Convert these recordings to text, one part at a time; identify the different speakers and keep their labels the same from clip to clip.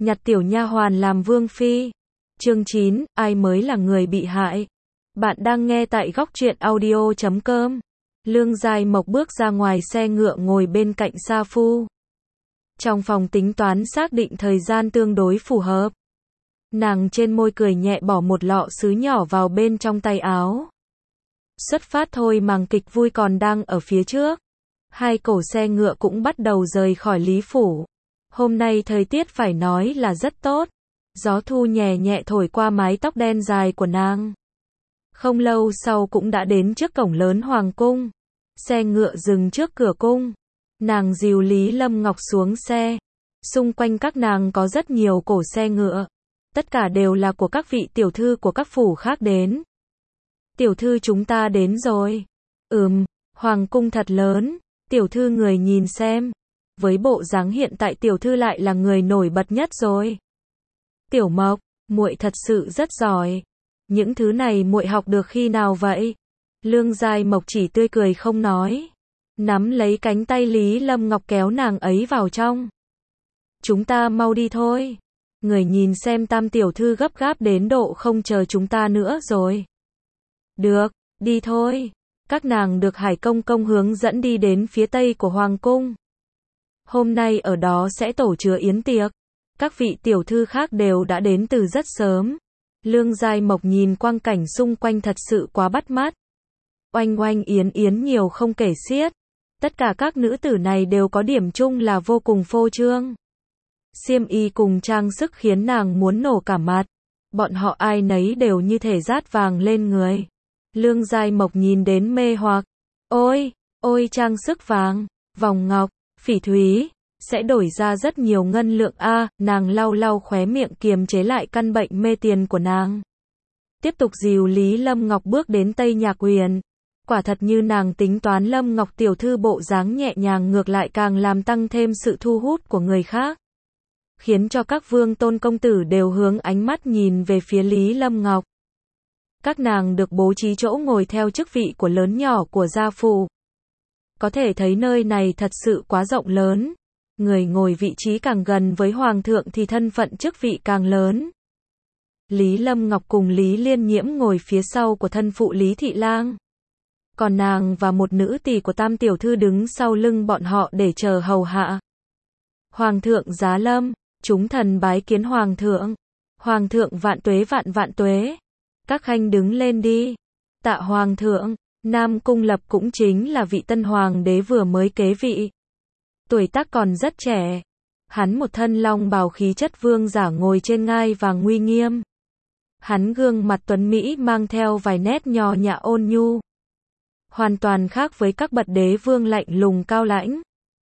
Speaker 1: nhặt tiểu nha hoàn làm vương phi. Chương 9, ai mới là người bị hại? Bạn đang nghe tại góc truyện audio.com. Lương Giai Mộc bước ra ngoài xe ngựa ngồi bên cạnh Sa Phu. Trong phòng tính toán xác định thời gian tương đối phù hợp. Nàng trên môi cười nhẹ bỏ một lọ sứ nhỏ vào bên trong tay áo. Xuất phát thôi, màn kịch vui còn đang ở phía trước. Hai cổ xe ngựa cũng bắt đầu rời khỏi Lý Phủ. Hôm nay thời tiết phải nói là rất tốt. Gió thu nhẹ nhẹ thổi qua mái tóc đen dài của nàng. Không lâu sau cũng đã đến trước cổng lớn Hoàng cung. Xe ngựa dừng trước cửa cung. Nàng dìu Lý Lâm Ngọc xuống xe. Xung quanh các nàng có rất nhiều cổ xe ngựa. Tất cả đều là của các vị tiểu thư của các phủ khác đến. Tiểu thư chúng ta đến rồi. Hoàng cung thật lớn. Tiểu thư người nhìn xem. Với bộ dáng hiện tại tiểu thư lại là người nổi bật nhất rồi. Tiểu Mộc, muội thật sự rất giỏi. Những thứ này muội học được khi nào vậy? Lương Giai Mộc chỉ tươi cười không nói. Nắm lấy cánh tay Lý Lâm Ngọc kéo nàng ấy vào trong. Chúng ta mau đi thôi. Người nhìn xem tam tiểu thư gấp gáp đến độ không chờ chúng ta nữa rồi. Được, đi thôi. Các nàng được Hải Công Công hướng dẫn đi đến phía tây của Hoàng cung. Hôm nay ở đó sẽ tổ chứa yến tiệc. Các vị tiểu thư khác đều đã đến từ rất sớm. Lương Giai Mộc nhìn quang cảnh xung quanh thật sự quá bắt mắt. Oanh oanh yến yến nhiều không kể xiết. Tất cả các nữ tử này đều có điểm chung là vô cùng phô trương. Xiêm y cùng trang sức khiến nàng muốn nổ cả mặt. Bọn họ ai nấy đều như thể dát vàng lên người. Lương Giai Mộc nhìn đến mê hoặc. Ôi trang sức vàng, vòng ngọc, phỉ thúy, sẽ đổi ra rất nhiều ngân lượng a. Nàng lau lau khóe miệng kiềm chế lại căn bệnh mê tiền của nàng. Tiếp tục dìu Lý Lâm Ngọc bước đến Tây Nhạc Huyền. Quả thật như nàng tính toán, Lâm Ngọc tiểu thư bộ dáng nhẹ nhàng ngược lại càng làm tăng thêm sự thu hút của người khác. Khiến cho các vương tôn công tử đều hướng ánh mắt nhìn về phía Lý Lâm Ngọc. Các nàng được bố trí chỗ ngồi theo chức vị của lớn nhỏ của gia phụ. Có thể thấy nơi này thật sự quá rộng lớn. Người ngồi vị trí càng gần với hoàng thượng thì thân phận chức vị càng lớn. Lý Lâm Ngọc cùng Lý Liên Nhiễm ngồi phía sau của thân phụ Lý Thị Lang. Còn nàng và một nữ tỳ của tam tiểu thư đứng sau lưng bọn họ để chờ hầu hạ. Hoàng thượng giá lâm, chúng thần bái kiến hoàng thượng. Hoàng thượng vạn tuế vạn vạn tuế. Các khanh đứng lên đi. Tạ hoàng thượng. Nam Cung Lập cũng chính là vị tân hoàng đế vừa mới kế vị. Tuổi tác còn rất trẻ. Hắn một thân long bào khí chất vương giả ngồi trên ngai vàng nguy nghiêm. Hắn gương mặt tuấn mỹ mang theo vài nét nho nhã ôn nhu. Hoàn toàn khác với các bậc đế vương lạnh lùng cao lãnh.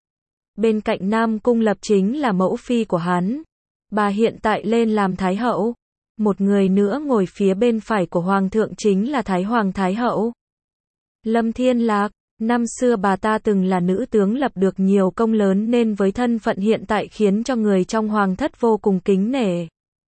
Speaker 1: Bên cạnh Nam Cung Lập chính là mẫu phi của hắn. Bà hiện tại lên làm thái hậu. Một người nữa ngồi phía bên phải của hoàng thượng chính là Thái Hoàng Thái hậu. Lâm Thiên Lạc, năm xưa bà ta từng là nữ tướng lập được nhiều công lớn nên với thân phận hiện tại khiến cho người trong hoàng thất vô cùng kính nể.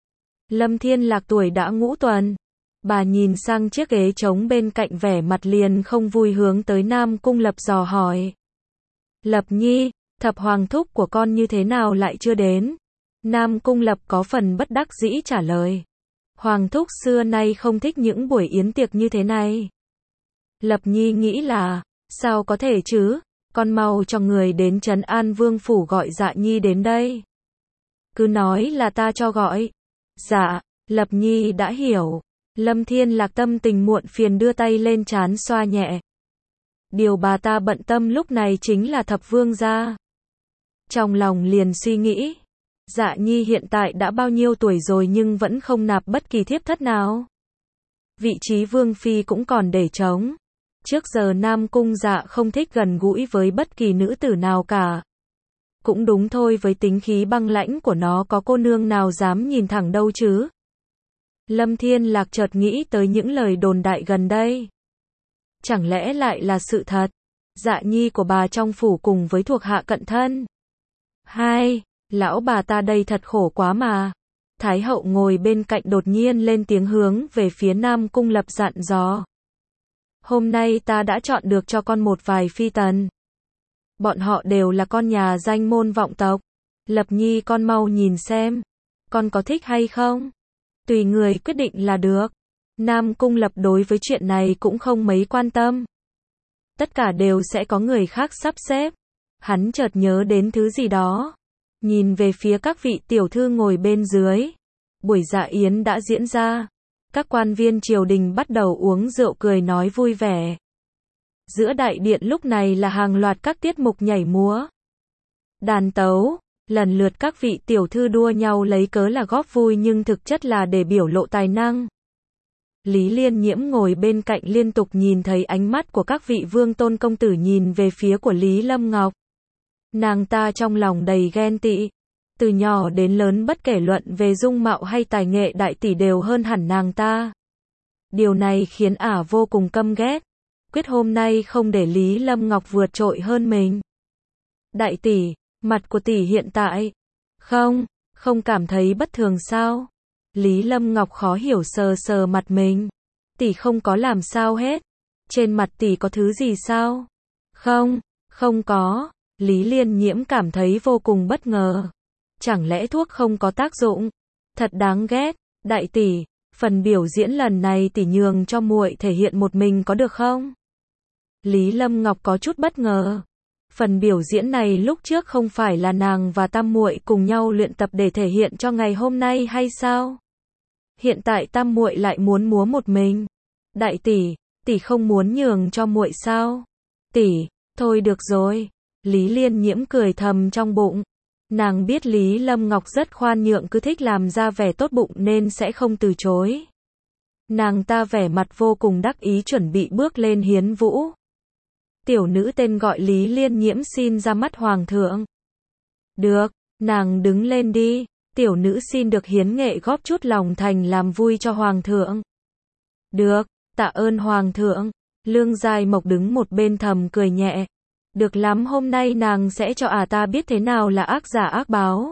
Speaker 1: Lâm Thiên Lạc tuổi đã ngũ tuần. Bà nhìn sang chiếc ghế trống bên cạnh vẻ mặt liền không vui hướng tới Nam Cung Lập dò hỏi. Lập nhi, thập hoàng thúc của con như thế nào lại chưa đến? Nam Cung Lập có phần bất đắc dĩ trả lời. Hoàng thúc xưa nay không thích những buổi yến tiệc như thế này. Lập nhi nghĩ là, sao có thể chứ, con mau cho người đến trấn An Vương phủ gọi Dạ nhi đến đây. Cứ nói là ta cho gọi. Dạ, Lập nhi đã hiểu. Lâm Thiên Lạc tâm tình muộn phiền đưa tay lên trán xoa nhẹ. Điều bà ta bận tâm lúc này chính là thập vương gia. Trong lòng liền suy nghĩ. Dạ nhi hiện tại đã bao nhiêu tuổi rồi nhưng vẫn không nạp bất kỳ thiếp thất nào. Vị trí vương phi cũng còn để trống. Trước giờ Nam Cung Dạ không thích gần gũi với bất kỳ nữ tử nào cả. Cũng đúng thôi, với tính khí băng lãnh của nó có cô nương nào dám nhìn thẳng đâu chứ. Lâm Thiên Lạc chợt nghĩ tới những lời đồn đại gần đây. Chẳng lẽ lại là sự thật? Dạ nhi của bà trong phủ cùng với thuộc hạ cận thân. Lão bà ta đây thật khổ quá mà. Thái hậu ngồi bên cạnh đột nhiên lên tiếng hướng về phía Nam Cung Lập dặn dò. Hôm nay ta đã chọn được cho con một vài phi tần. Bọn họ đều là con nhà danh môn vọng tộc. Lập nhi con mau nhìn xem. Con có thích hay không? Tùy người quyết định là được. Nam Cung Lập đối với chuyện này cũng không mấy quan tâm. Tất cả đều sẽ có người khác sắp xếp. Hắn chợt nhớ đến thứ gì đó. Nhìn về phía các vị tiểu thư ngồi bên dưới. Buổi dạ yến đã diễn ra. Các quan viên triều đình bắt đầu uống rượu cười nói vui vẻ. Giữa đại điện lúc này là hàng loạt các tiết mục nhảy múa, đàn tấu, lần lượt các vị tiểu thư đua nhau lấy cớ là góp vui nhưng thực chất là để biểu lộ tài năng. Lý Liên Nhiễm ngồi bên cạnh liên tục nhìn thấy ánh mắt của các vị vương tôn công tử nhìn về phía của Lý Lâm Ngọc. Nàng ta trong lòng đầy ghen tị. Từ nhỏ đến lớn bất kể luận về dung mạo hay tài nghệ đại tỷ đều hơn hẳn nàng ta. Điều này khiến ả vô cùng căm ghét. Quyết hôm nay không để Lý Lâm Ngọc vượt trội hơn mình. Đại tỷ, mặt của tỷ hiện tại. Không cảm thấy bất thường sao? Lý Lâm Ngọc khó hiểu sờ sờ mặt mình. Tỷ không có làm sao hết. Trên mặt tỷ có thứ gì sao? Không có. Lý Liên Nhiễm cảm thấy vô cùng bất ngờ. Chẳng lẽ thuốc không có tác dụng? Thật đáng ghét. Đại tỷ, phần biểu diễn lần này tỷ nhường cho muội thể hiện một mình có được không? Lý Lâm Ngọc có chút bất ngờ. Phần biểu diễn này lúc trước không phải là nàng và tam muội cùng nhau luyện tập để thể hiện cho ngày hôm nay hay sao? Hiện tại tam muội lại muốn múa một mình. Đại tỷ, tỷ không muốn nhường cho muội sao? Tỷ, thôi được rồi. Lý Liên Nhiễm cười thầm trong bụng. Nàng biết Lý Lâm Ngọc rất khoan nhượng, cứ thích làm ra vẻ tốt bụng nên sẽ không từ chối. Nàng ta vẻ mặt vô cùng đắc ý chuẩn bị bước lên hiến vũ. Tiểu nữ tên gọi Lý Liên Nhiễm xin ra mắt hoàng thượng. Được, nàng đứng lên đi. Tiểu nữ xin được hiến nghệ góp chút lòng thành làm vui cho hoàng thượng. Được, tạ ơn hoàng thượng. Lương Giai Mộc đứng một bên thầm cười nhẹ. Được lắm, hôm nay nàng sẽ cho ta biết thế nào là ác giả ác báo.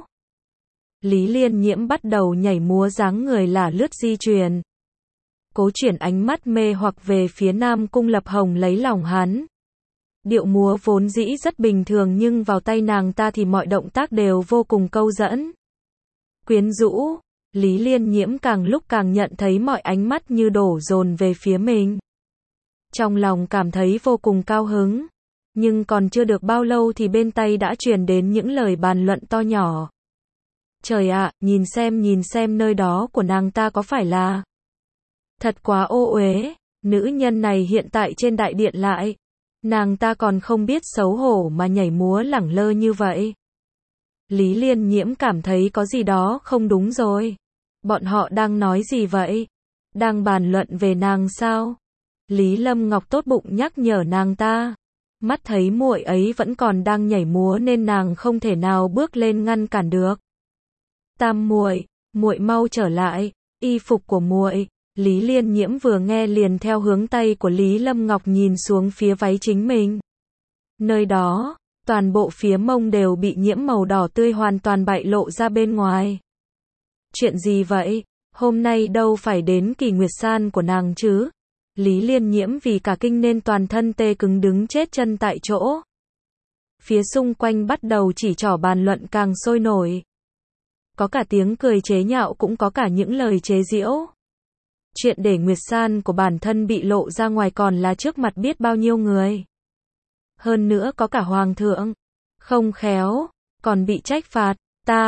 Speaker 1: Lý Liên Nhiễm bắt đầu nhảy múa dáng người lả lướt di chuyển. Cố chuyển ánh mắt mê hoặc về phía Nam Cung Lập Hồng lấy lòng hắn. Điệu múa vốn dĩ rất bình thường nhưng vào tay nàng ta thì mọi động tác đều vô cùng câu dẫn. Quyến rũ, Lý Liên Nhiễm càng lúc càng nhận thấy mọi ánh mắt như đổ dồn về phía mình. Trong lòng cảm thấy vô cùng cao hứng. Nhưng còn chưa được bao lâu thì bên tai đã truyền đến những lời bàn luận to nhỏ. Trời ạ, nhìn xem nơi đó của nàng ta có phải là... Thật quá ô uế, nữ nhân này hiện tại trên đại điện lại. Nàng ta còn không biết xấu hổ mà nhảy múa lẳng lơ như vậy. Lý Liên Nhiễm cảm thấy có gì đó không đúng rồi. Bọn họ đang nói gì vậy? Đang bàn luận về nàng sao? Lý Lâm Ngọc tốt bụng nhắc nhở nàng ta. Mắt thấy muội ấy vẫn còn đang nhảy múa nên nàng không thể nào bước lên ngăn cản được. Tam muội, muội mau trở lại, y phục của muội. Lý Liên Nhiễm vừa nghe liền theo hướng tay của Lý Lâm Ngọc nhìn xuống phía váy chính mình. Nơi đó, toàn bộ phía mông đều bị nhiễm màu đỏ tươi hoàn toàn bại lộ ra bên ngoài. Chuyện gì vậy? Hôm nay đâu phải đến kỳ nguyệt san của nàng chứ? Lý Liên Nhiễm vì cả kinh nên toàn thân tê cứng đứng chết chân tại chỗ. Phía xung quanh bắt đầu chỉ trỏ bàn luận càng sôi nổi. Có cả tiếng cười chế nhạo cũng có cả những lời chế giễu. Chuyện để nguyệt san của bản thân bị lộ ra ngoài còn là trước mặt biết bao nhiêu người. Hơn nữa có cả hoàng thượng. Không khéo, còn bị trách phạt.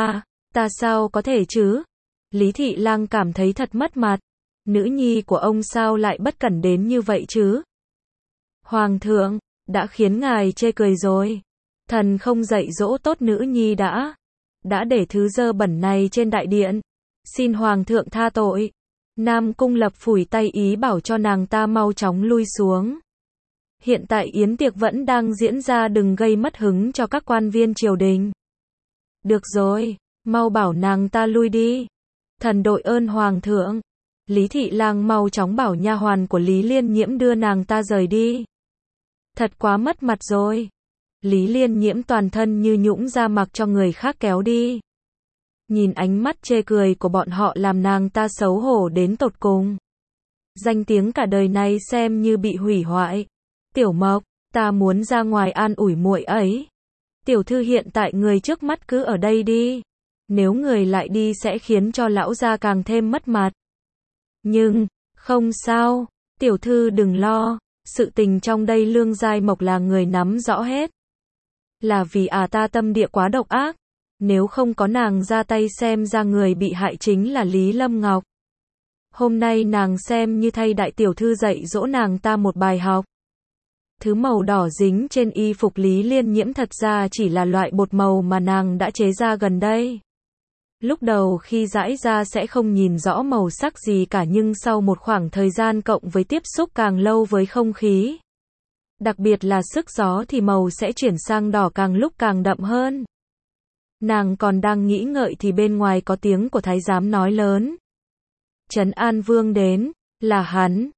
Speaker 1: Ta sao có thể chứ? Lý Thị Lang cảm thấy thật mất mặt. Nữ nhi của ông sao lại bất cẩn đến như vậy chứ? Hoàng thượng, đã khiến ngài chê cười rồi. Thần không dạy dỗ tốt nữ nhi đã để thứ dơ bẩn này trên đại điện. Xin hoàng thượng tha tội. Nam Cung Lập phủi tay ý bảo cho nàng ta mau chóng lui xuống. Hiện tại yến tiệc vẫn đang diễn ra, đừng gây mất hứng cho các quan viên triều đình. Được rồi, mau bảo nàng ta lui đi. Thần đội ơn hoàng thượng. Lý Thị Lang mau chóng bảo nha hoàn của Lý Liên Nhiễm đưa nàng ta rời đi. Thật quá mất mặt rồi. Lý Liên Nhiễm toàn thân như nhũn ra mặc cho người khác kéo đi. Nhìn ánh mắt chê cười của bọn họ làm nàng ta xấu hổ đến tột cùng. Danh tiếng cả đời này xem như bị hủy hoại. Tiểu Mộc, ta muốn ra ngoài an ủi muội ấy. Tiểu thư hiện tại người trước mắt cứ ở đây đi. Nếu người lại đi sẽ khiến cho lão gia càng thêm mất mặt. Nhưng, không sao, tiểu thư đừng lo, sự tình trong đây Lương Giai Mộc là người nắm rõ hết. Là vì ta tâm địa quá độc ác, nếu không có nàng ra tay xem ra người bị hại chính là Lý Lâm Ngọc. Hôm nay nàng xem như thay đại tiểu thư dạy dỗ nàng ta một bài học. Thứ màu đỏ dính trên y phục Lý Liên Nhiễm thật ra chỉ là loại bột màu mà nàng đã chế ra gần đây. Lúc đầu khi rãi ra sẽ không nhìn rõ màu sắc gì cả, nhưng sau một khoảng thời gian cộng với tiếp xúc càng lâu với không khí, đặc biệt là sức gió thì màu sẽ chuyển sang đỏ càng lúc càng đậm hơn. Nàng còn đang nghĩ ngợi thì bên ngoài có tiếng của thái giám nói lớn. Trấn An Vương đến, là hắn.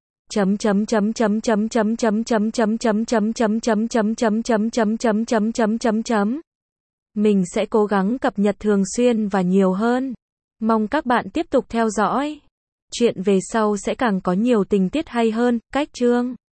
Speaker 1: Mình sẽ cố gắng cập nhật thường xuyên và nhiều hơn. Mong các bạn tiếp tục theo dõi. Chuyện về sau sẽ càng có nhiều tình tiết hay hơn. Cách chương